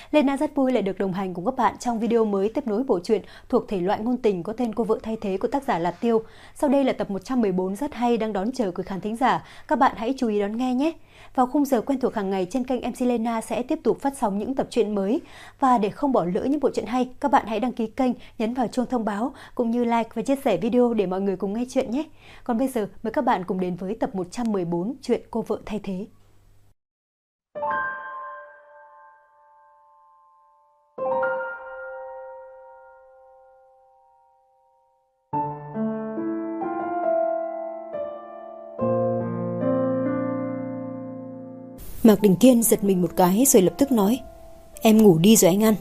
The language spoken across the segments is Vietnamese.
Lena rất vui lại được đồng hành cùng các bạn trong video mới tiếp nối bộ truyện thuộc thể loại ngôn tình có tên Cô vợ thay thế của tác giả Lạt Tiêu. Sau đây là tập 114 rất hay đang đón chờ quý khán thính giả. Các bạn hãy chú ý đón nghe nhé. Vào khung giờ quen thuộc hàng ngày trên kênh MC Lena sẽ tiếp tục phát sóng những tập truyện mới. Và để không bỏ lỡ những bộ truyện hay, các bạn hãy đăng ký kênh, nhấn vào chuông thông báo cũng như like và chia sẻ video để mọi người cùng nghe chuyện nhé. Còn bây giờ mời các bạn cùng đến với tập 114 truyện Cô vợ thay thế. Mạc Đình Kiên giật mình một cái rồi lập tức nói: Em ngủ đi rồi anh ăn.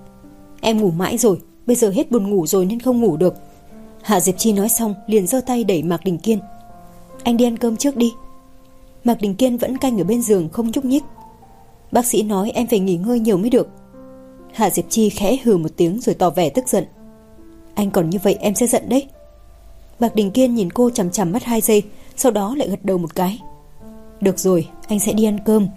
Em ngủ mãi rồi, bây giờ hết buồn ngủ rồi nên không ngủ được. Hạ Diệp Chi nói xong liền giơ tay đẩy Mạc Đình Kiên. Anh đi ăn cơm trước đi. Mạc Đình Kiên vẫn canh ở bên giường không nhúc nhích. Bác sĩ nói em phải nghỉ ngơi nhiều mới được. Hạ Diệp Chi khẽ hừ một tiếng rồi tỏ vẻ tức giận. Anh còn như vậy em sẽ giận đấy. Mạc Đình Kiên nhìn cô chằm chằm mắt 2 giây, sau đó lại gật đầu một cái. Được rồi, anh sẽ đi ăn cơm.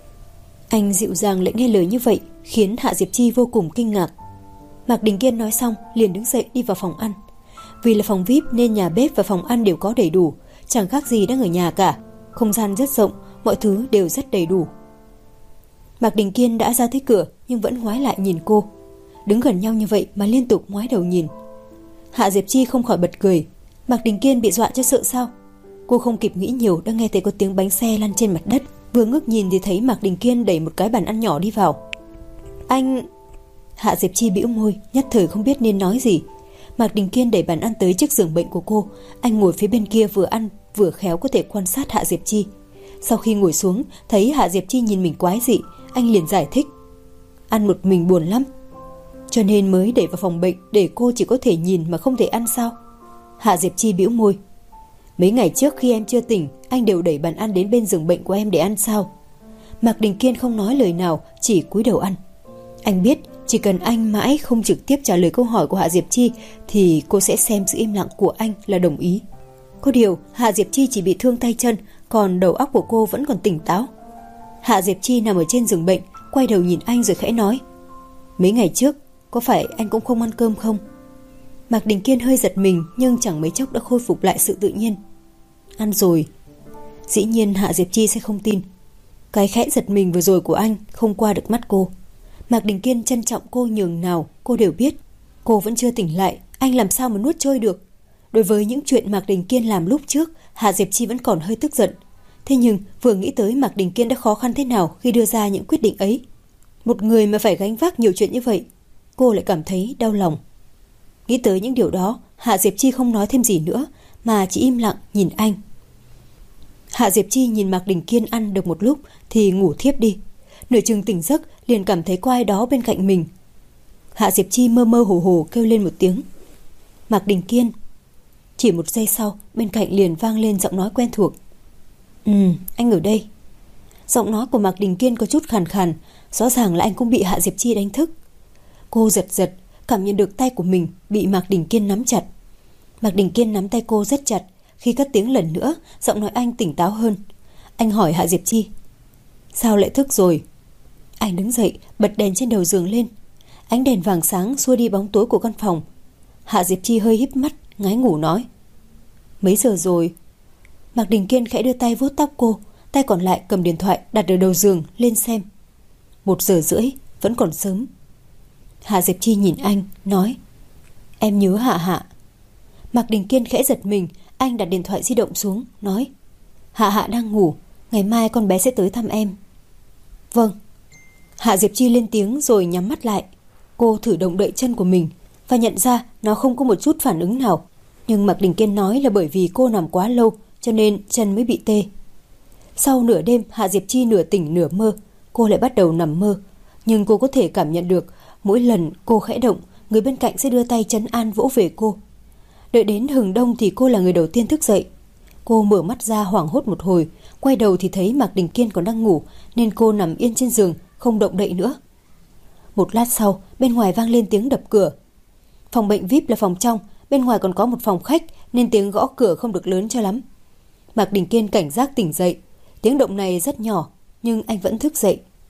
Anh dịu dàng lại nghe lời như vậy khiến Hạ Diệp Chi vô cùng kinh ngạc. Mạc Đình Kiên nói xong liền đứng dậy đi vào phòng ăn. Vì là phòng VIP nên nhà bếp và phòng ăn đều có đầy đủ, chẳng khác gì đang ở nhà cả. Không gian rất rộng, mọi thứ đều rất đầy đủ. Mạc Đình Kiên đã ra tới cửa nhưng vẫn ngoái lại nhìn cô. Đứng gần nhau như vậy mà liên tục ngoái đầu nhìn. Hạ Diệp Chi không khỏi bật cười. Mạc Đình Kiên bị dọa cho sợ sao? Cô không kịp nghĩ nhiều đã nghe thấy có tiếng bánh xe lăn trên mặt đất. Vừa ngước nhìn thì thấy Mạc Đình Kiên đẩy một cái bàn ăn nhỏ đi vào. Anh... Hạ Diệp Chi bĩu môi, nhất thời không biết nên nói gì. Mạc Đình Kiên đẩy bàn ăn tới trước giường bệnh của cô. Anh ngồi phía bên kia vừa ăn vừa khéo có thể quan sát Hạ Diệp Chi. Sau khi ngồi xuống thấy Hạ Diệp Chi nhìn mình quái dị, anh liền giải thích. Ăn một mình buồn lắm, cho nên mới để vào phòng bệnh để cô chỉ có thể nhìn mà không thể ăn sao? Hạ Diệp Chi bĩu môi. Mấy ngày trước khi em chưa tỉnh, anh đều đẩy bàn ăn đến bên giường bệnh của em để ăn sao? Mạc Đình Kiên không nói lời nào, chỉ cúi đầu ăn. Anh biết chỉ cần anh mãi không trực tiếp trả lời câu hỏi của Hạ Diệp Chi thì cô sẽ xem sự im lặng của anh là đồng ý. Có điều Hạ Diệp Chi chỉ bị thương tay chân, còn đầu óc của cô vẫn còn tỉnh táo. Hạ Diệp Chi nằm ở trên giường bệnh, quay đầu nhìn anh rồi khẽ nói. Mấy ngày trước, có phải anh cũng không ăn cơm không? Mạc Đình Kiên hơi giật mình nhưng chẳng mấy chốc đã khôi phục lại sự tự nhiên. Ăn rồi. Dĩ nhiên Hạ Diệp Chi sẽ không tin. Cái khẽ giật mình vừa rồi của anh không qua được mắt cô. Mạc Đình Kiên trân trọng cô nhường nào cô đều biết. Cô vẫn chưa tỉnh lại, anh làm sao mà nuốt trôi được. Đối với những chuyện Mạc Đình Kiên làm lúc trước, Hạ Diệp Chi vẫn còn hơi tức giận. Thế nhưng vừa nghĩ tới Mạc Đình Kiên đã khó khăn thế nào khi đưa ra những quyết định ấy, một người mà phải gánh vác nhiều chuyện như vậy, cô lại cảm thấy đau lòng. Nghĩ tới những điều đó, Hạ Diệp Chi không nói thêm gì nữa mà chỉ im lặng nhìn anh. Hạ Diệp Chi nhìn Mạc Đình Kiên ăn được một lúc thì ngủ thiếp đi. Nửa chừng tỉnh giấc liền cảm thấy có ai đó bên cạnh mình. Hạ Diệp Chi mơ mơ hồ hồ kêu lên một tiếng. Mạc Đình Kiên. Chỉ một giây sau bên cạnh liền vang lên giọng nói quen thuộc. Anh ở đây. Giọng nói của Mạc Đình Kiên có chút khàn khàn, rõ ràng là anh cũng bị Hạ Diệp Chi đánh thức. Cô giật giật, cảm nhận được tay của mình bị Mạc Đình Kiên nắm chặt. Mạc Đình Kiên nắm tay cô rất chặt. Khi cất tiếng lần nữa, giọng nói anh tỉnh táo hơn. Anh hỏi Hạ Diệp Chi. Sao lại thức rồi? Anh đứng dậy, bật đèn trên đầu giường lên. Ánh đèn vàng sáng xua đi bóng tối của căn phòng. Hạ Diệp Chi hơi híp mắt, ngái ngủ nói. Mấy giờ rồi? Mạc Đình Kiên khẽ đưa tay vuốt tóc cô, tay còn lại cầm điện thoại đặt ở đầu giường lên xem. 1:30, vẫn còn sớm. Hạ Diệp Chi nhìn anh, nói. Em nhớ Hạ Hạ. Mạc Đình Kiên khẽ giật mình, anh đặt điện thoại di động xuống, nói. Hạ Hạ đang ngủ, ngày mai con bé sẽ tới thăm em. Vâng. Hạ Diệp Chi lên tiếng rồi nhắm mắt lại. Cô thử động đậy chân của mình và nhận ra nó không có một chút phản ứng nào. Nhưng Mạc Đình Kiên nói là bởi vì cô nằm quá lâu cho nên chân mới bị tê. Sau nửa đêm Hạ Diệp Chi nửa tỉnh nửa mơ, cô lại bắt đầu nằm mơ. Nhưng cô có thể cảm nhận được mỗi lần cô khẽ động, người bên cạnh sẽ đưa tay trấn an vỗ về cô. Đợi đến hừng đông thì cô là người đầu tiên thức dậy. Cô mở mắt ra hoảng hốt một hồi, quay đầu thì thấy Mạc Đình Kiên còn đang ngủ nên cô nằm yên trên giường, không động đậy nữa. Một lát sau, bên ngoài vang lên tiếng đập cửa. Phòng bệnh VIP là phòng trong, bên ngoài còn có một phòng khách nên tiếng gõ cửa không được lớn cho lắm. Mạc Đình Kiên cảnh giác tỉnh dậy. Tiếng động này rất nhỏ nhưng anh vẫn thức dậy.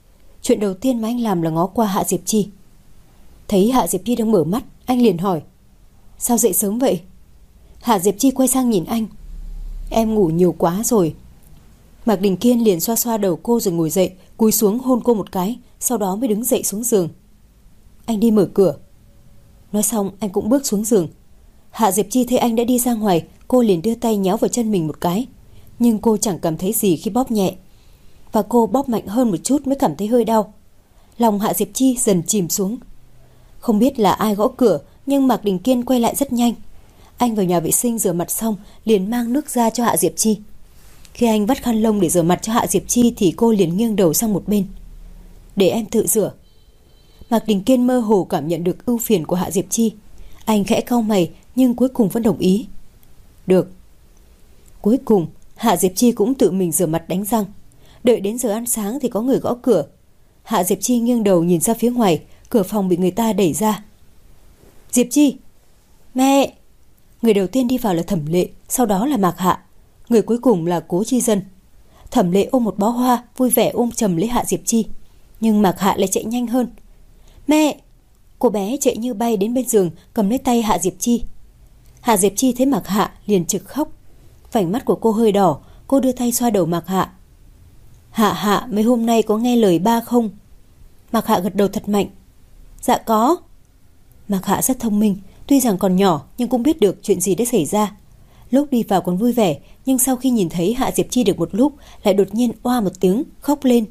Chuyện đầu tiên mà anh làm là ngó qua Hạ Diệp Chi. Thấy Hạ Diệp Chi đang mở mắt, anh liền hỏi: Sao dậy sớm vậy? Hạ Diệp Chi quay sang nhìn anh: Em ngủ nhiều quá rồi. Mạc Đình Kiên liền xoa xoa đầu cô rồi ngồi dậy, cúi xuống hôn cô một cái, sau đó mới đứng dậy xuống giường. Anh đi mở cửa. Nói xong anh cũng bước xuống giường. Hạ Diệp Chi thấy anh đã đi ra ngoài, cô liền đưa tay nhéo vào chân mình một cái, nhưng cô chẳng cảm thấy gì khi bóp nhẹ, và cô bóp mạnh hơn một chút mới cảm thấy hơi đau. Lòng Hạ Diệp Chi dần chìm xuống. Không biết là ai gõ cửa, nhưng Mạc Đình Kiên quay lại rất nhanh. Anh vào nhà vệ sinh rửa mặt xong liền mang nước ra cho Hạ Diệp Chi. Khi anh vắt khăn lông để rửa mặt cho Hạ Diệp Chi thì cô liền nghiêng đầu sang một bên. Để em tự rửa. Mạc Đình Kiên mơ hồ cảm nhận được ưu phiền của Hạ Diệp Chi. Anh khẽ cau mày nhưng cuối cùng vẫn đồng ý. Được. Cuối cùng Hạ Diệp Chi cũng tự mình rửa mặt đánh răng. Đợi đến giờ ăn sáng thì có người gõ cửa. Hạ Diệp Chi nghiêng đầu nhìn ra phía ngoài, cửa phòng bị người ta đẩy ra. Diệp Chi! Mẹ! Người đầu tiên đi vào là Thẩm Lệ, sau đó là Mạc Hạ, người cuối cùng là Cố Chi Dân. Thẩm Lệ ôm một bó hoa, vui vẻ ôm chầm lấy Hạ Diệp Chi, nhưng Mạc Hạ lại chạy nhanh hơn. Mẹ! Cô bé chạy như bay đến bên giường, cầm lấy tay Hạ Diệp Chi. Hạ Diệp Chi thấy Mạc Hạ liền trực khóc. Vành mắt của cô hơi đỏ, cô đưa tay xoa đầu Mạc Hạ. Hạ Hạ, mấy hôm nay có nghe lời ba không? Mạc Hạ gật đầu thật mạnh. Dạ có. Mạc Hạ rất thông minh, tuy rằng còn nhỏ nhưng cũng biết được chuyện gì đã xảy ra. Lúc đi vào còn vui vẻ, nhưng sau khi nhìn thấy Hạ Diệp Chi được một lúc lại đột nhiên oa một tiếng khóc lên.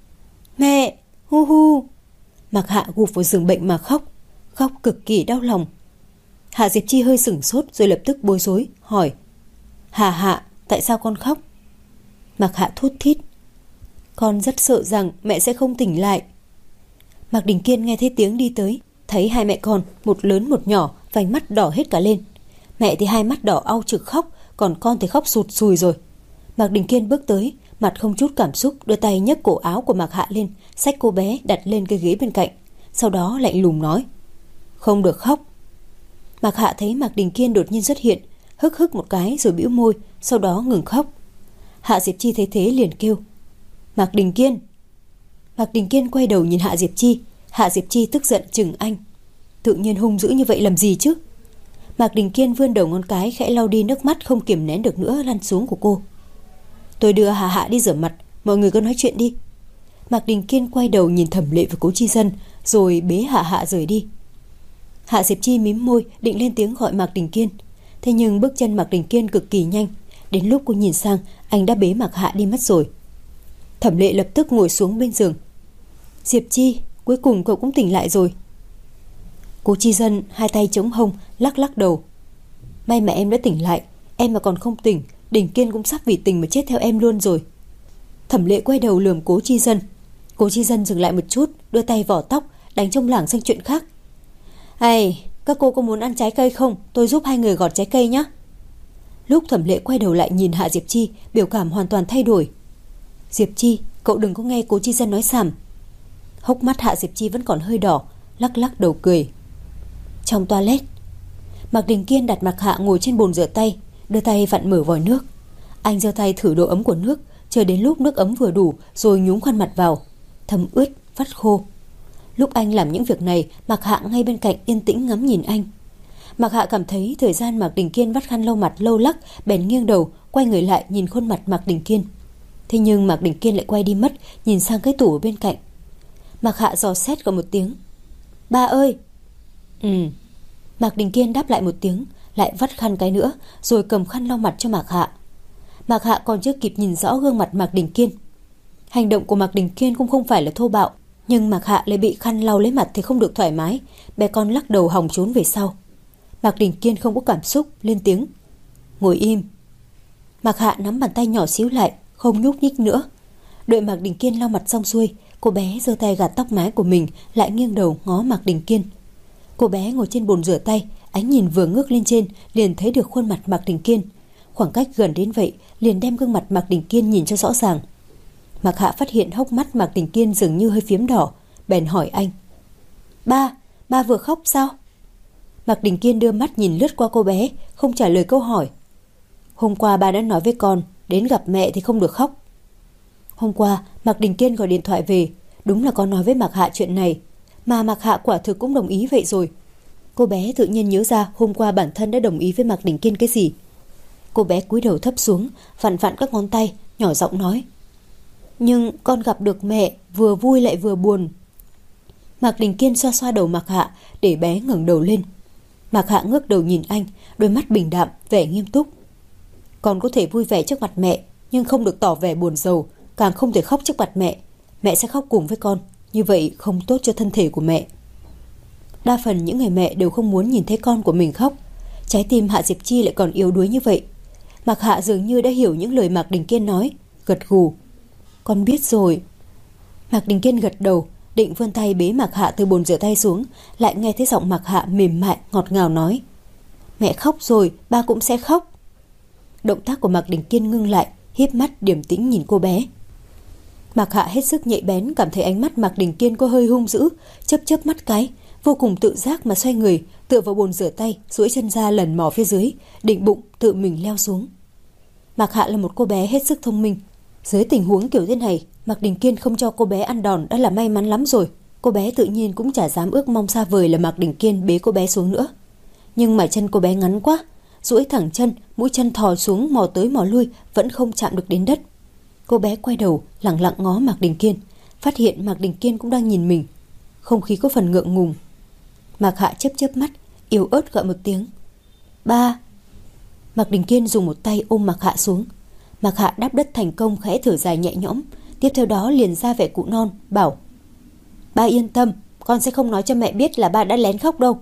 Mẹ! Hu hu! Mạc Hạ gục vào giường bệnh mà khóc, khóc cực kỳ đau lòng. Hạ Diệp Chi hơi sửng sốt rồi lập tức bối rối hỏi: Hạ Hạ, tại sao con khóc? Mạc Hạ thút thít: Con rất sợ rằng mẹ sẽ không tỉnh lại. Mạc Đình Kiên nghe thấy tiếng đi tới, thấy hai mẹ con, một lớn một nhỏ, vành mắt đỏ hết cả lên. Mẹ thì hai mắt đỏ au trực khóc, còn con thì khóc sụt sùi rồi. Mạc Đình Kiên bước tới, mặt không chút cảm xúc, đưa tay nhấc cổ áo của Mạc Hạ lên, xách cô bé đặt lên cái ghế bên cạnh, sau đó lạnh lùng nói: Không được khóc. Mạc Hạ thấy Mạc Đình Kiên đột nhiên xuất hiện, hức hức một cái rồi bĩu môi, sau đó ngừng khóc. Hạ Diệp Chi thấy thế liền kêu: Mạc Đình Kiên. Mạc Đình Kiên quay đầu nhìn Hạ Diệp Chi. Hạ Diệp Chi tức giận chừng anh: Tự nhiên hung dữ như vậy làm gì chứ? Mạc Đình Kiên vươn đầu ngón cái khẽ lau đi nước mắt không kiềm nén được nữa lăn xuống của cô. Tôi đưa Hạ Hạ đi rửa mặt, mọi người cứ nói chuyện đi. Mạc Đình Kiên quay đầu nhìn Thẩm Lệ và Cố Chi Dân rồi bế Hạ Hạ rời đi. Hạ Diệp Chi mím môi định lên tiếng gọi Mạc Đình Kiên, thế nhưng bước chân Mạc Đình Kiên cực kỳ nhanh, đến lúc cô nhìn sang anh đã bế Mạc Hạ đi mất rồi. Thẩm Lệ lập tức ngồi xuống bên giường. Diệp Chi, cuối cùng cậu cũng tỉnh lại rồi. Cố Chi Dân hai tay chống hông lắc lắc đầu. May mà em đã tỉnh lại, em mà còn không tỉnh, Đình Kiên cũng sắp vì tình mà chết theo em luôn rồi. Thẩm Lệ quay đầu lườm Cố Chi Dân. Cố Chi Dân dừng lại một chút, đưa tay vỏ tóc đánh trông lảng sang chuyện khác. Ai, các cô có muốn ăn trái cây không? Tôi giúp hai người gọt trái cây nhé. Lúc Thẩm Lệ quay đầu lại nhìn Hạ Diệp Chi, biểu cảm hoàn toàn thay đổi. Diệp Chi, cậu đừng có nghe Cố Chi Dân nói xàm. Hốc mắt Hạ Diệp Chi vẫn còn hơi đỏ, lắc lắc đầu cười. Trong toilet, Mạc Đình Kiên đặt Mạc Hạ ngồi trên bồn rửa tay, đưa tay vặn mở vòi nước. Anh giơ tay thử độ ấm của nước, chờ đến lúc nước ấm vừa đủ rồi nhúng khăn mặt vào, thấm ướt, vắt khô. Lúc anh làm những việc này, Mạc Hạ ngay bên cạnh yên tĩnh ngắm nhìn anh. Mạc Hạ cảm thấy thời gian Mạc Đình Kiên vắt khăn lau mặt lâu lắc, bèn nghiêng đầu, quay người lại nhìn khuôn mặt Mạc Đình Kiên. Thế nhưng Mạc Đình Kiên lại quay đi mất, nhìn sang cái tủ ở bên cạnh. Mạc Hạ dò xét gọi một tiếng. Ba ơi! Mạc Đình Kiên đáp lại một tiếng, lại vắt khăn cái nữa, rồi cầm khăn lau mặt cho Mạc Hạ. Mạc Hạ còn chưa kịp nhìn rõ gương mặt Mạc Đình Kiên. Hành động của Mạc Đình Kiên cũng không phải là thô bạo, nhưng Mạc Hạ lại bị khăn lau lấy mặt thì không được thoải mái, bé con lắc đầu hòng trốn về sau. Mạc Đình Kiên không có cảm xúc, lên tiếng. Ngồi im. Mạc Hạ nắm bàn tay nhỏ xíu lại, không nhúc nhích nữa. Đợi Mạc Đình Kiên lau mặt xong xuôi, cô bé giơ tay gạt tóc mái của mình, lại nghiêng đầu ngó Mạc Đình Kiên. Cô bé ngồi trên bồn rửa tay, ánh nhìn vừa ngước lên trên liền thấy được khuôn mặt Mạc Đình Kiên. Khoảng cách gần đến vậy liền đem gương mặt Mạc Đình Kiên nhìn cho rõ ràng. Mạc Hạ phát hiện hốc mắt Mạc Đình Kiên dường như hơi phiếm đỏ, bèn hỏi anh. Ba vừa khóc sao? Mạc Đình Kiên đưa mắt nhìn lướt qua cô bé, không trả lời câu hỏi. Hôm qua ba đã nói với con, đến gặp mẹ thì không được khóc. Hôm qua Mạc Đình Kiên gọi điện thoại về, Đúng là có nói với Mạc Hạ chuyện này, mà Mạc Hạ quả thực cũng đồng ý vậy rồi. Cô bé tự nhiên nhớ ra hôm qua bản thân đã đồng ý với Mạc Đình Kiên cái gì. Cô bé cúi đầu thấp xuống, vặn vặn các ngón tay, nhỏ giọng nói: Nhưng con gặp được mẹ, vừa vui lại vừa buồn. Mạc Đình Kiên xoa xoa đầu Mạc Hạ để bé ngẩng đầu lên. Mạc Hạ ngước đầu nhìn anh, đôi mắt bình đạm, vẻ nghiêm túc. Con có thể vui vẻ trước mặt mẹ, nhưng không được tỏ vẻ buồn rầu, càng không thể khóc trước mặt mẹ. Mẹ sẽ khóc cùng với con, như vậy không tốt cho thân thể của mẹ. Đa phần những người mẹ đều không muốn nhìn thấy con của mình khóc. Trái tim Hạ Diệp Chi lại còn yếu đuối như vậy. Mạc Hạ dường như đã hiểu những lời Mạc Đình Kiên nói, gật gù. Con biết rồi. Mạc Đình Kiên gật đầu, định vươn tay bế Mạc Hạ từ bồn rửa tay xuống, lại nghe thấy giọng Mạc Hạ mềm mại ngọt ngào nói: Mẹ khóc rồi, ba cũng sẽ khóc. Động tác của Mạc Đình Kiên ngưng lại, híp mắt điềm tĩnh nhìn cô bé. Mạc Hạ hết sức nhạy bén, cảm thấy ánh mắt Mạc Đình Kiên có hơi hung dữ, chớp chớp mắt cái, vô cùng tự giác mà xoay người, tựa vào bồn rửa tay, duỗi chân ra lần mò phía dưới, định bụng tự mình leo xuống. Mạc Hạ là một cô bé hết sức thông minh. Dưới tình huống kiểu thế này, Mạc Đình Kiên không cho cô bé ăn đòn đã là may mắn lắm rồi. Cô bé tự nhiên cũng chả dám ước mong xa vời là Mạc Đình Kiên bế cô bé xuống nữa. Nhưng mà chân cô bé ngắn quá, duỗi thẳng chân, mũi chân thò xuống mò tới mò lui vẫn không chạm được đến đất. Cô bé quay đầu lẳng lặng ngó Mạc Đình Kiên, phát hiện Mạc Đình Kiên cũng đang nhìn mình. Không khí có phần ngượng ngùng. Mạc Hạ chớp chớp mắt, yếu ớt gọi một tiếng: Ba. Mạc Đình Kiên dùng một tay ôm Mạc Hạ xuống. Mạc Hạ đáp đất thành công, khẽ thở dài nhẹ nhõm, tiếp theo đó liền ra vẻ cụ non, bảo: Ba yên tâm, con sẽ không nói cho mẹ biết là ba đã lén khóc đâu.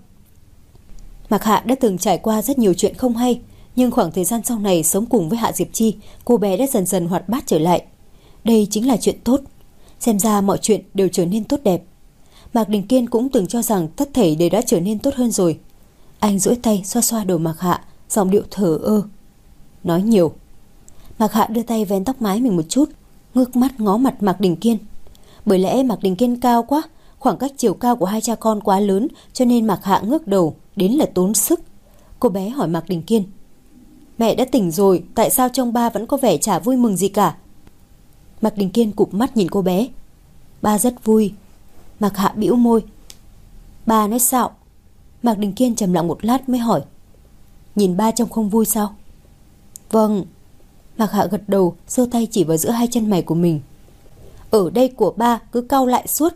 Mạc Hạ đã từng trải qua rất nhiều chuyện không hay, nhưng khoảng thời gian sau này sống cùng với Hạ Diệp Chi, cô bé đã dần dần hoạt bát trở lại. Đây chính là chuyện tốt. Xem ra mọi chuyện đều trở nên tốt đẹp. Mạc Đình Kiên cũng từng cho rằng tất thảy đều đã trở nên tốt hơn rồi. Anh duỗi tay xoa xoa đầu Mạc Hạ, giọng điệu thờ ơ: Nói nhiều. Mạc Hạ đưa tay vén tóc mái mình một chút, ngước mắt ngó mặt Mạc Đình Kiên. Bởi lẽ Mạc Đình Kiên cao quá, khoảng cách chiều cao của hai cha con quá lớn, cho nên Mạc Hạ ngước đầu đến là tốn sức. Cô bé hỏi Mạc Đình Kiên: Mẹ đã tỉnh rồi, tại sao trông ba vẫn có vẻ chả vui mừng gì cả? Mạc Đình Kiên cụp mắt nhìn cô bé. Ba rất vui. Mạc Hạ bĩu môi. Ba nói sao? Mạc Đình Kiên trầm lặng một lát mới hỏi: Nhìn ba trông không vui sao? Vâng. Mạc Hạ gật đầu, giơ tay chỉ vào giữa hai chân mày của mình. Ở đây của ba cứ cau lại suốt.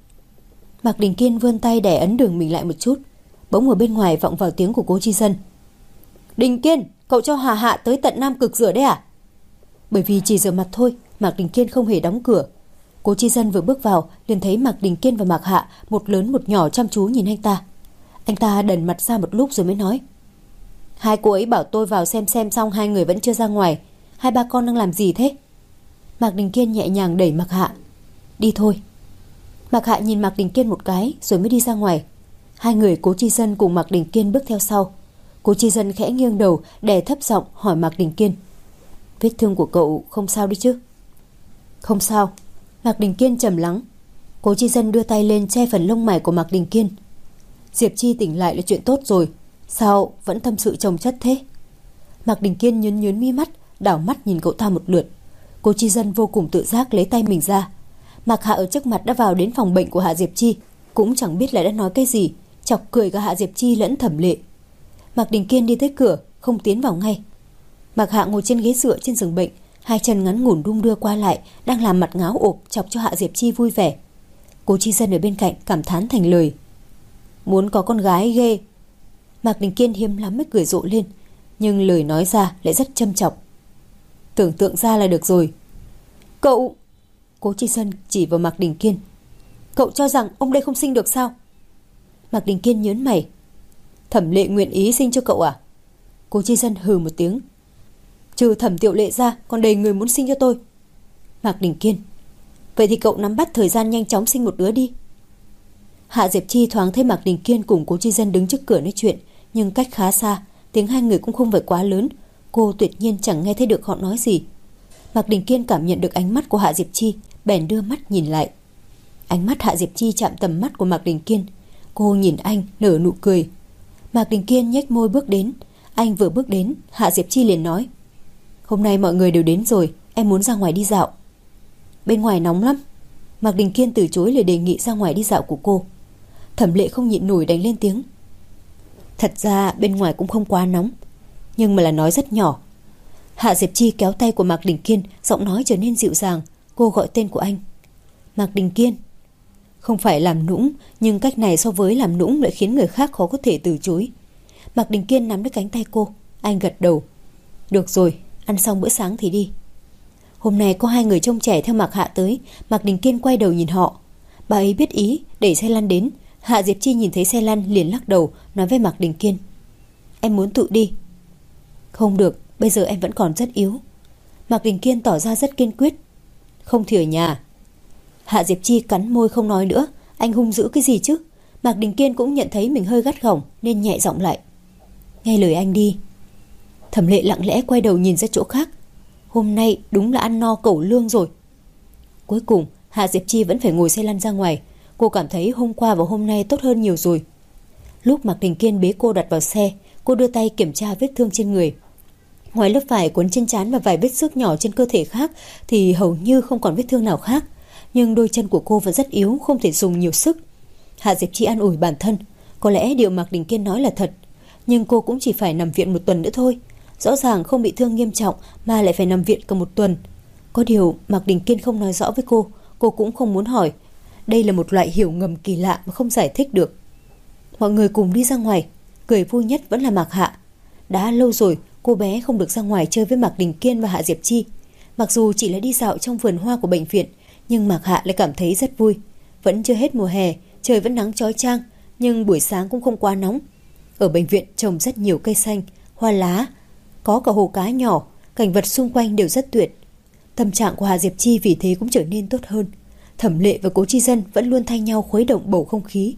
Mạc Đình Kiên vươn tay đè ấn đường mình lại một chút. Bỗng ở bên ngoài vọng vào tiếng của Cố Chi Dân: Đình Kiên, cậu cho Hà Hạ tới tận Nam Cực rửa đấy à? Bởi vì chỉ rửa mặt thôi, Mạc Đình Kiên không hề đóng cửa. Cố Chi Dân vừa bước vào liền thấy Mạc Đình Kiên và Mạc Hạ một lớn một nhỏ chăm chú nhìn anh ta. Anh ta đần mặt ra một lúc rồi mới nói: Hai cô ấy bảo tôi vào xem xong hai người vẫn chưa ra ngoài. Hai ba con đang làm gì thế? Mạc Đình Kiên nhẹ nhàng đẩy Mạc Hạ: Đi thôi. Mạc Hạ nhìn Mạc Đình Kiên một cái rồi mới đi ra ngoài. Hai người Cố Chi Dân cùng Mạc Đình Kiên bước theo sau. Cố Chi Dân khẽ nghiêng đầu, đè thấp giọng hỏi Mạc Đình Kiên: Vết thương của cậu không sao đi chứ? Không sao. Mạc Đình Kiên trầm lắng. Cố Chi Dân đưa tay lên che phần lông mày của Mạc Đình Kiên. Diệp Chi tỉnh lại là chuyện tốt rồi, sao vẫn tâm sự chồng chất thế? Mạc Đình Kiên nhướng nhướng mi mắt, đảo mắt nhìn cậu ta một lượt. Cố Chi Dân vô cùng tự giác lấy tay mình ra. Mạc Hạ ở trước mặt đã vào đến phòng bệnh của Hạ Diệp Chi, cũng chẳng biết lại đã nói cái gì, chọc cười cả Hạ Diệp Chi lẫn Thẩm Lệ. Mạc Đình Kiên đi tới cửa, không tiến vào ngay. Mạc Hạ ngồi trên ghế dựa trên giường bệnh, hai chân ngắn ngủn đung đưa qua lại, đang làm mặt ngáo ộp chọc cho Hạ Diệp Chi vui vẻ. Cố Chi Dân ở bên cạnh cảm thán thành lời: Muốn có con gái ghê. Mạc Đình Kiên hiếm lắm mới cười rộ lên, nhưng lời nói ra lại rất châm chọc. Tưởng tượng ra là được rồi. Cậu... Cố Chi Dân chỉ vào Mạc Đình Kiên: Cậu cho rằng ông đây không sinh được sao? Mạc Đình Kiên nhớn mày: Thẩm Lệ nguyện ý sinh cho cậu à? Cố Chi Dân hừ một tiếng: Trừ Thẩm Tiểu Lệ ra còn đầy người muốn sinh cho tôi. Mạc Đình Kiên: Vậy thì cậu nắm bắt thời gian nhanh chóng sinh một đứa đi. Hạ Diệp Chi thoáng thấy Mạc Đình Kiên cùng Cố Chi Dân đứng trước cửa nói chuyện, nhưng cách khá xa, tiếng hai người cũng không phải quá lớn, cô tuyệt nhiên chẳng nghe thấy được họ nói gì. Mạc Đình Kiên cảm nhận được ánh mắt của Hạ Diệp Chi, bèn đưa mắt nhìn lại. Ánh mắt Hạ Diệp Chi chạm tầm mắt của Mạc Đình Kiên. Cô nhìn anh nở nụ cười. Mạc Đình Kiên nhếch môi bước đến. Anh vừa bước đến, Hạ Diệp Chi liền nói: Hôm nay mọi người đều đến rồi, em muốn ra ngoài đi dạo. Bên ngoài nóng lắm. Mạc Đình Kiên từ chối lời đề nghị ra ngoài đi dạo của cô. Thẩm Lệ không nhịn nổi đánh lên tiếng. Thật ra bên ngoài cũng không quá nóng, nhưng mà là nói rất nhỏ. Hạ Diệp Chi kéo tay của Mạc Đình Kiên, giọng nói trở nên dịu dàng. Cô gọi tên của anh. Mạc Đình Kiên. Không phải làm nũng, nhưng cách này so với làm nũng lại khiến người khác khó có thể từ chối. Mạc Đình Kiên nắm lấy cánh tay cô. Anh gật đầu. Được rồi, ăn xong bữa sáng thì đi. Hôm nay có 2 người trông trẻ theo Mạc Hạ tới. Mạc Đình Kiên quay đầu nhìn họ. Bà ấy biết ý, đẩy xe lăn đến. Hạ Diệp Chi nhìn thấy xe lăn liền lắc đầu, nói với Mạc Đình Kiên. Em muốn tự đi. Không được, bây giờ em vẫn còn rất yếu. Mạc Đình Kiên tỏ ra rất kiên quyết. Không thì ở nhà. Hạ Diệp Chi cắn môi không nói nữa. Anh hung dữ cái gì chứ? Mạc Đình Kiên cũng nhận thấy mình hơi gắt gỏng nên nhẹ giọng lại. Nghe lời anh đi. Thẩm Lệ lặng lẽ quay đầu nhìn ra chỗ khác. Hôm nay đúng là ăn no cẩu lương rồi. Cuối cùng Hạ Diệp Chi vẫn phải ngồi xe lăn ra ngoài. Cô cảm thấy hôm qua và hôm nay tốt hơn nhiều rồi. Lúc Mạc Đình Kiên bế cô đặt vào xe, cô đưa tay kiểm tra vết thương trên người. Ngoài lớp vải quấn trên trán và vài vết xước nhỏ trên cơ thể khác thì hầu như không còn vết thương nào khác. Nhưng đôi chân của cô vẫn rất yếu, không thể dùng nhiều sức. Hạ Diệp Chi an ủi bản thân. Có lẽ điều Mạc Đình Kiên nói là thật, nhưng cô cũng chỉ phải nằm viện 1 tuần nữa thôi. Rõ ràng không bị thương nghiêm trọng mà lại phải nằm viện cả 1 tuần. Có điều Mạc Đình Kiên không nói rõ với cô cũng không muốn hỏi. Đây là một loại hiểu ngầm kỳ lạ mà không giải thích được. Mọi người cùng đi ra ngoài. Cười vui nhất vẫn là Mạc Hạ. Đã lâu rồi cô bé không được ra ngoài chơi với Mạc Đình Kiên và Hạ Diệp Chi. Mặc dù chỉ là đi dạo trong vườn hoa của bệnh viện, nhưng Mạc Hạ lại cảm thấy rất vui. Vẫn chưa hết mùa hè, trời vẫn nắng chói chang, nhưng buổi sáng cũng không quá nóng. Ở bệnh viện trồng rất nhiều cây xanh, hoa lá, có cả hồ cá nhỏ, cảnh vật xung quanh đều rất tuyệt. Tâm trạng của Hạ Diệp Chi vì thế cũng trở nên tốt hơn. Thẩm Lệ và Cố Chi Dân vẫn luôn thay nhau khuấy động bầu không khí.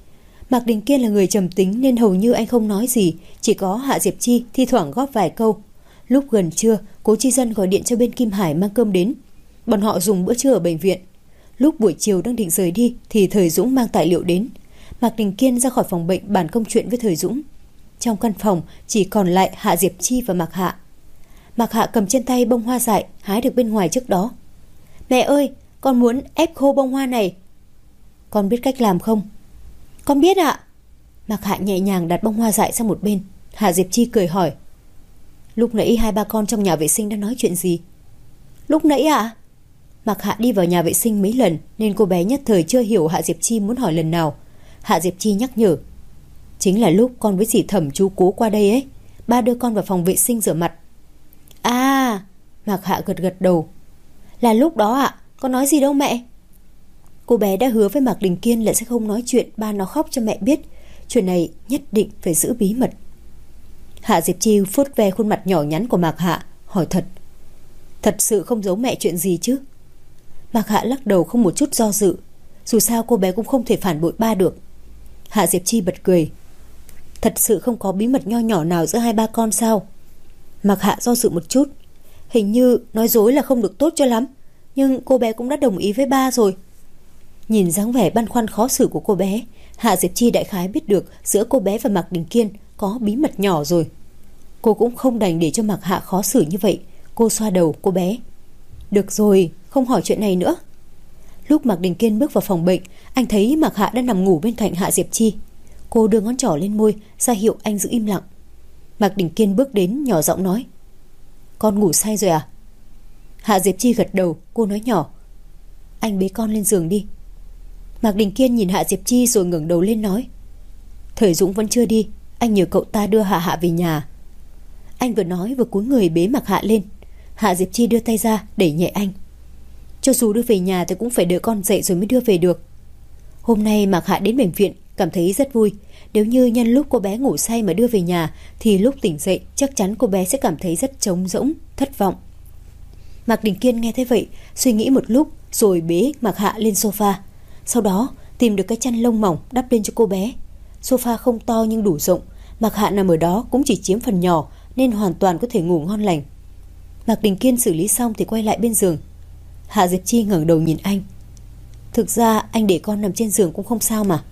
Mạc Đình Kiên là người trầm tính nên hầu như anh không nói gì, chỉ có Hạ Diệp Chi thi thoảng góp vài câu. Lúc gần trưa, Cố Chi Dân gọi điện cho bên Kim Hải mang cơm đến. Bọn họ dùng bữa trưa ở bệnh viện. Lúc buổi chiều đang định rời đi thì Thời Dũng mang tài liệu đến. Mạc Đình Kiên ra khỏi phòng bệnh bàn công chuyện với Thời Dũng. Trong căn phòng chỉ còn lại Hạ Diệp Chi và Mạc Hạ. Mạc Hạ cầm trên tay bông hoa dại hái được bên ngoài trước đó. Mẹ ơi, con muốn ép khô bông hoa này. Con biết cách làm không? Con biết ạ. Mạc Hạ nhẹ nhàng đặt bông hoa dại sang một bên. Hạ Diệp Chi cười hỏi. Lúc nãy 2 ba con trong nhà vệ sinh đã nói chuyện gì? Lúc nãy ạ? Mạc Hạ đi vào nhà vệ sinh mấy lần nên cô bé nhất thời chưa hiểu Hạ Diệp Chi muốn hỏi lần nào. Hạ Diệp Chi nhắc nhở. Chính là lúc con với dì Thẩm chú Cố qua đây ấy. Ba đưa con vào phòng vệ sinh rửa mặt. À, Mạc Hạ gật gật đầu. Là lúc đó ạ? Con nói gì đâu mẹ. Cô bé đã hứa với Mạc Đình Kiên là sẽ không nói chuyện ba nó khóc cho mẹ biết. Chuyện này nhất định phải giữ bí mật. Hạ Diệp Chi vuốt ve khuôn mặt nhỏ nhắn của Mạc Hạ, hỏi thật. Thật sự không giấu mẹ chuyện gì chứ? Mạc Hạ lắc đầu không một chút do dự. Dù sao cô bé cũng không thể phản bội ba được. Hạ Diệp Chi bật cười. Thật sự không có bí mật nho nhỏ nào giữa 2 ba con sao? Mạc Hạ do dự một chút. Hình như nói dối là không được tốt cho lắm, nhưng cô bé cũng đã đồng ý với ba rồi. Nhìn dáng vẻ băn khoăn khó xử của cô bé, Hạ Diệp Chi đại khái biết được giữa cô bé và Mạc Đình Kiên có bí mật nhỏ rồi. Cô cũng không đành để cho Mạc Hạ khó xử như vậy. Cô xoa đầu cô bé. Được rồi, không hỏi chuyện này nữa. Lúc Mạc Đình Kiên bước vào phòng bệnh, anh thấy Mạc Hạ đang nằm ngủ bên cạnh Hạ Diệp Chi. Cô đưa ngón trỏ lên môi ra hiệu anh giữ im lặng. Mạc Đình Kiên bước đến nhỏ giọng nói. Con ngủ say rồi à? Hạ Diệp Chi gật đầu. Cô nói nhỏ. Anh bế con lên giường đi. Mạc Đình Kiên nhìn Hạ Diệp Chi rồi ngẩng đầu lên nói. Thời Dũng vẫn chưa đi, anh nhờ cậu ta đưa Hạ Hạ về nhà. Anh vừa nói vừa cúi người bế Mạc Hạ lên. Hạ Diệp Chi đưa tay ra đẩy nhẹ anh. Cho dù đưa về nhà thì cũng phải đợi con dậy rồi mới đưa về được. Hôm nay Mạc Hạ đến bệnh viện cảm thấy rất vui. Nếu như nhân lúc cô bé ngủ say mà đưa về nhà thì lúc tỉnh dậy chắc chắn cô bé sẽ cảm thấy rất trống rỗng, thất vọng. Mạc Đình Kiên nghe thế vậy, suy nghĩ một lúc rồi bế Mạc Hạ lên sofa. Sau đó tìm được cái chăn lông mỏng đắp lên cho cô bé. Sofa không to nhưng đủ rộng. Mạc Hạ nằm ở đó cũng chỉ chiếm phần nhỏ nên hoàn toàn có thể ngủ ngon lành. Mạc Đình Kiên xử lý xong thì quay lại bên giường. Hạ Diệp Chi ngẩng đầu nhìn anh. Thực ra anh để con nằm trên giường cũng không sao mà.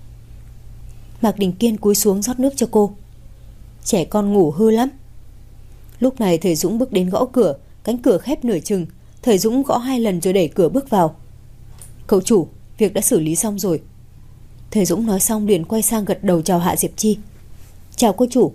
Mạc Đình Kiên cúi xuống rót nước cho cô. Trẻ con ngủ hư lắm. Lúc này Thời Dũng bước đến gõ cửa. Cánh cửa khép nửa chừng. Thời Dũng gõ 2 lần rồi đẩy cửa bước vào. Cậu chủ, việc đã xử lý xong rồi. Thời Dũng nói xong liền quay sang gật đầu chào Hạ Diệp Chi. Chào cô chủ.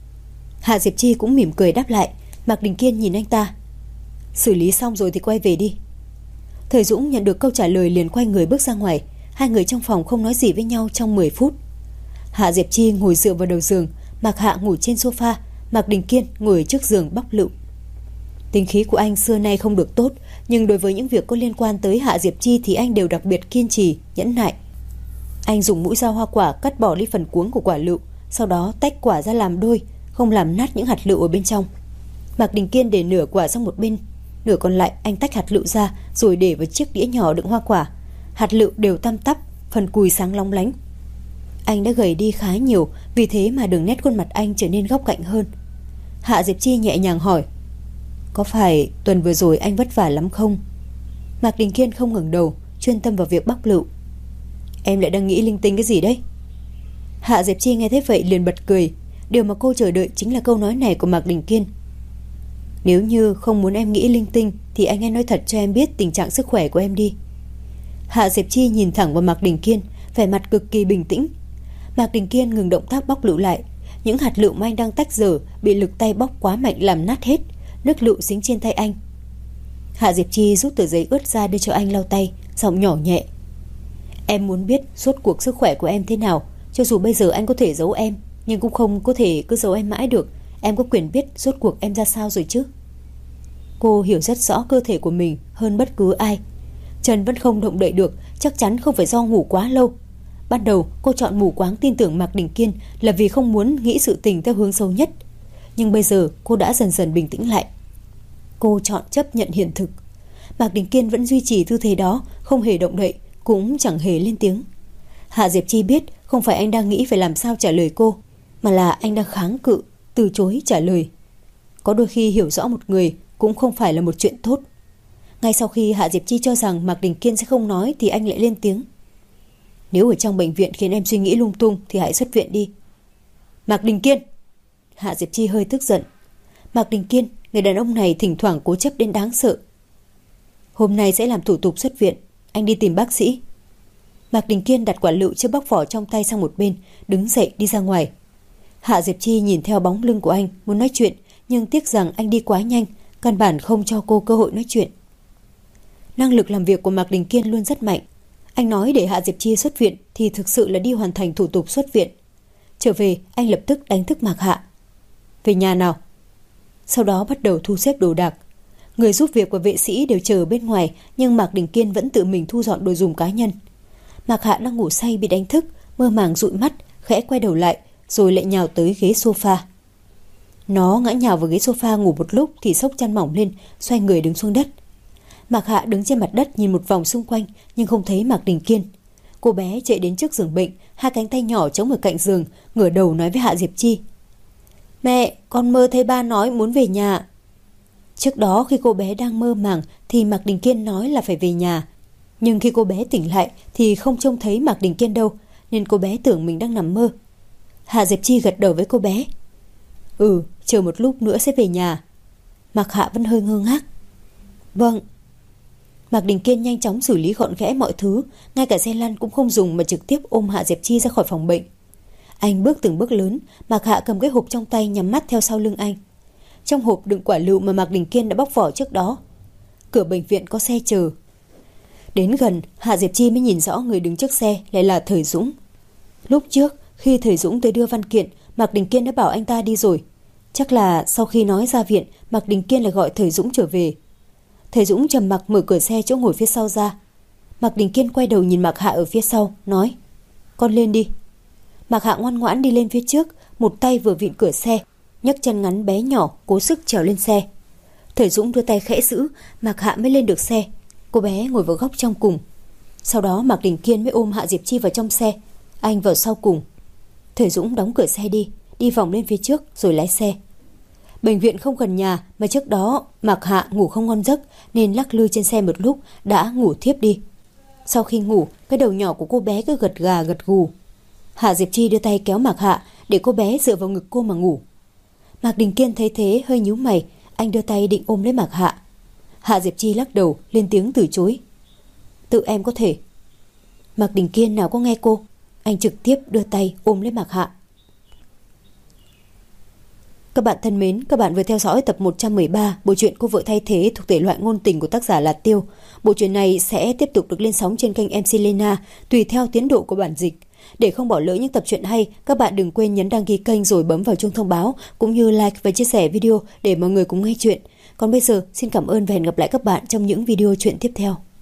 Hạ Diệp Chi cũng mỉm cười đáp lại. Mạc Đình Kiên nhìn anh ta. Xử lý xong rồi thì quay về đi. Thời Dũng nhận được câu trả lời liền quay người bước ra ngoài. Hai người trong phòng không nói gì với nhau trong 10 phút. Hạ Diệp Chi ngồi dựa vào đầu giường, Mạc Hạ ngủ trên sofa, Mạc Đình Kiên ngồi ở trước giường bóc lựu. Tính khí của anh xưa nay không được tốt, nhưng đối với những việc có liên quan tới Hạ Diệp Chi thì anh đều đặc biệt kiên trì, nhẫn nại. Anh dùng mũi dao hoa quả cắt bỏ đi phần cuống của quả lựu, sau đó tách quả ra làm đôi, không làm nát những hạt lựu ở bên trong. Mạc Đình Kiên để nửa quả sang một bên, nửa còn lại anh tách hạt lựu ra rồi để vào chiếc đĩa nhỏ đựng hoa quả. Hạt lựu đều tăm tắp, phần cùi sáng lóng lánh. Anh đã gầy đi khá nhiều, vì thế mà đường nét khuôn mặt anh trở nên góc cạnh hơn. Hạ Diệp Chi nhẹ nhàng hỏi, có phải tuần vừa rồi anh vất vả lắm không? Mạc Đình Kiên không ngẩng đầu, chuyên tâm vào việc bóc lựu. Em lại đang nghĩ linh tinh cái gì đấy? Hạ Diệp Chi nghe thế vậy liền bật cười. Điều mà cô chờ đợi chính là câu nói này của Mạc Đình Kiên. Nếu như không muốn em nghĩ linh tinh thì anh hãy nói thật cho em biết tình trạng sức khỏe của em đi. Hạ Diệp Chi nhìn thẳng vào Mạc Đình Kiên, vẻ mặt cực kỳ bình tĩnh. Mạc Đình Kiên ngừng động tác bóc lựu lại. Những hạt lựu mà anh đang tách dở bị lực tay bóc quá mạnh làm nát hết, nước lựu dính trên tay anh. Hạ Diệp Chi rút tờ giấy ướt ra đưa cho anh lau tay, giọng nhỏ nhẹ. Em muốn biết rốt cuộc sức khỏe của em thế nào. Cho dù bây giờ anh có thể giấu em, nhưng cũng không có thể cứ giấu em mãi được. Em có quyền biết rốt cuộc em ra sao rồi chứ? Cô hiểu rất rõ cơ thể của mình hơn bất cứ ai. Chân vẫn không động đậy được, chắc chắn không phải do ngủ quá lâu. Ban đầu cô chọn mù quáng tin tưởng Mạc Đình Kiên là vì không muốn nghĩ sự tình theo hướng xấu nhất. Nhưng bây giờ cô đã dần dần bình tĩnh lại. Cô chọn chấp nhận hiện thực. Mạc Đình Kiên vẫn duy trì tư thế đó, không hề động đậy, cũng chẳng hề lên tiếng. Hạ Diệp Chi biết không phải anh đang nghĩ phải làm sao trả lời cô, mà là anh đang kháng cự, từ chối trả lời. Có đôi khi hiểu rõ một người cũng không phải là một chuyện tốt. Ngay sau khi Hạ Diệp Chi cho rằng Mạc Đình Kiên sẽ không nói thì anh lại lên tiếng. Nếu ở trong bệnh viện khiến em suy nghĩ lung tung thì hãy xuất viện đi. Mạc Đình Kiên! Hạ Diệp Chi hơi tức giận. Mạc Đình Kiên, người đàn ông này thỉnh thoảng cố chấp đến đáng sợ. Hôm nay sẽ làm thủ tục xuất viện, anh đi tìm bác sĩ. Mạc Đình Kiên đặt quả lựu chưa bóc vỏ trong tay sang một bên, đứng dậy đi ra ngoài. Hạ Diệp Chi nhìn theo bóng lưng của anh, muốn nói chuyện, nhưng tiếc rằng anh đi quá nhanh, căn bản không cho cô cơ hội nói chuyện. Năng lực làm việc của Mạc Đình Kiên luôn rất mạnh. Anh nói để Hạ Diệp Chi xuất viện thì thực sự là đi hoàn thành thủ tục xuất viện. Trở về, anh lập tức đánh thức Mạc Hạ. Về nhà nào. Sau đó bắt đầu thu xếp đồ đạc. Người giúp việc và vệ sĩ đều chờ bên ngoài, nhưng Mạc Đình Kiên vẫn tự mình thu dọn đồ dùng cá nhân. Mạc Hạ đang ngủ say bị đánh thức, mơ màng dụi mắt, khẽ quay đầu lại, rồi lại nhào tới ghế sofa. Nó ngã nhào vào ghế sofa ngủ một lúc thì xốc chăn mỏng lên, xoay người đứng xuống đất. Mạc Hạ đứng trên mặt đất nhìn một vòng xung quanh nhưng không thấy Mạc Đình Kiên. Cô bé chạy đến trước giường bệnh, hai cánh tay nhỏ chống ở cạnh giường, ngửa đầu nói với Hạ Diệp Chi. Mẹ, con mơ thấy ba nói muốn về nhà. Trước đó khi cô bé đang mơ màng thì Mạc Đình Kiên nói là phải về nhà. Nhưng khi cô bé tỉnh lại thì không trông thấy Mạc Đình Kiên đâu, nên cô bé tưởng mình đang nằm mơ. Hạ Diệp Chi gật đầu với cô bé. Chờ một lúc nữa sẽ về nhà. Mạc Hạ vẫn hơi ngơ ngác. Vâng. Mạc Đình Kiên nhanh chóng xử lý gọn gẽ mọi thứ, ngay cả xe lăn cũng không dùng mà trực tiếp ôm Hạ Diệp Chi ra khỏi phòng bệnh. Anh bước từng bước lớn, Mạc Hạ cầm cái hộp trong tay nhắm mắt theo sau lưng anh. Trong hộp đựng quả lựu mà Mạc Đình Kiên đã bóc vỏ trước đó. Cửa bệnh viện có xe chờ. Đến gần, Hạ Diệp Chi mới nhìn rõ người đứng trước xe lại là Thời Dũng. Lúc trước, khi Thời Dũng tới đưa văn kiện, Mạc Đình Kiên đã bảo anh ta đi rồi. Chắc là sau khi nói ra viện, Mạc Đình Kiên lại gọi Thời Dũng trở về. Thời Dũng trầm mặc mở cửa xe chỗ ngồi phía sau ra. Mạc Đình Kiên quay đầu nhìn Mạc Hạ ở phía sau, nói: Con lên đi. Mạc Hạ ngoan ngoãn đi lên phía trước, một tay vừa vịn cửa xe, nhấc chân ngắn bé nhỏ cố sức trèo lên xe. Thời Dũng đưa tay khẽ giữ, Mạc Hạ mới lên được xe. Cô bé ngồi vào góc trong cùng. Sau đó Mạc Đình Kiên mới ôm Hạ Diệp Chi vào trong xe, anh vào sau cùng. Thời Dũng đóng cửa xe đi vòng lên phía trước rồi lái xe. Bệnh viện không gần nhà, mà trước đó Mạc Hạ ngủ không ngon giấc nên lắc lư trên xe một lúc đã ngủ thiếp đi. Sau khi ngủ, cái đầu nhỏ của cô bé cứ gật gà gật gù. Hạ Diệp Chi đưa tay kéo Mạc Hạ để cô bé dựa vào ngực cô mà ngủ. Mạc Đình Kiên thấy thế hơi nhíu mày, anh đưa tay định ôm lấy Mạc Hạ. Hạ Diệp Chi lắc đầu lên tiếng từ chối. tự em có thể. Mạc Đình Kiên nào có nghe cô. Anh trực tiếp đưa tay ôm lấy Mạc Hạ. Các bạn thân mến, các bạn vừa theo dõi tập 113 bộ truyện Cô vợ thay thế thuộc thể loại ngôn tình của tác giả Lạt Tiêu. Bộ truyện này sẽ tiếp tục được lên sóng trên kênh MC Lena tùy theo tiến độ của bản dịch. Để không bỏ lỡ những tập truyện hay, các bạn đừng quên nhấn đăng ký kênh rồi bấm vào chuông thông báo cũng như like và chia sẻ video để mọi người cùng nghe chuyện. Còn bây giờ, xin cảm ơn và hẹn gặp lại các bạn trong những video truyện tiếp theo.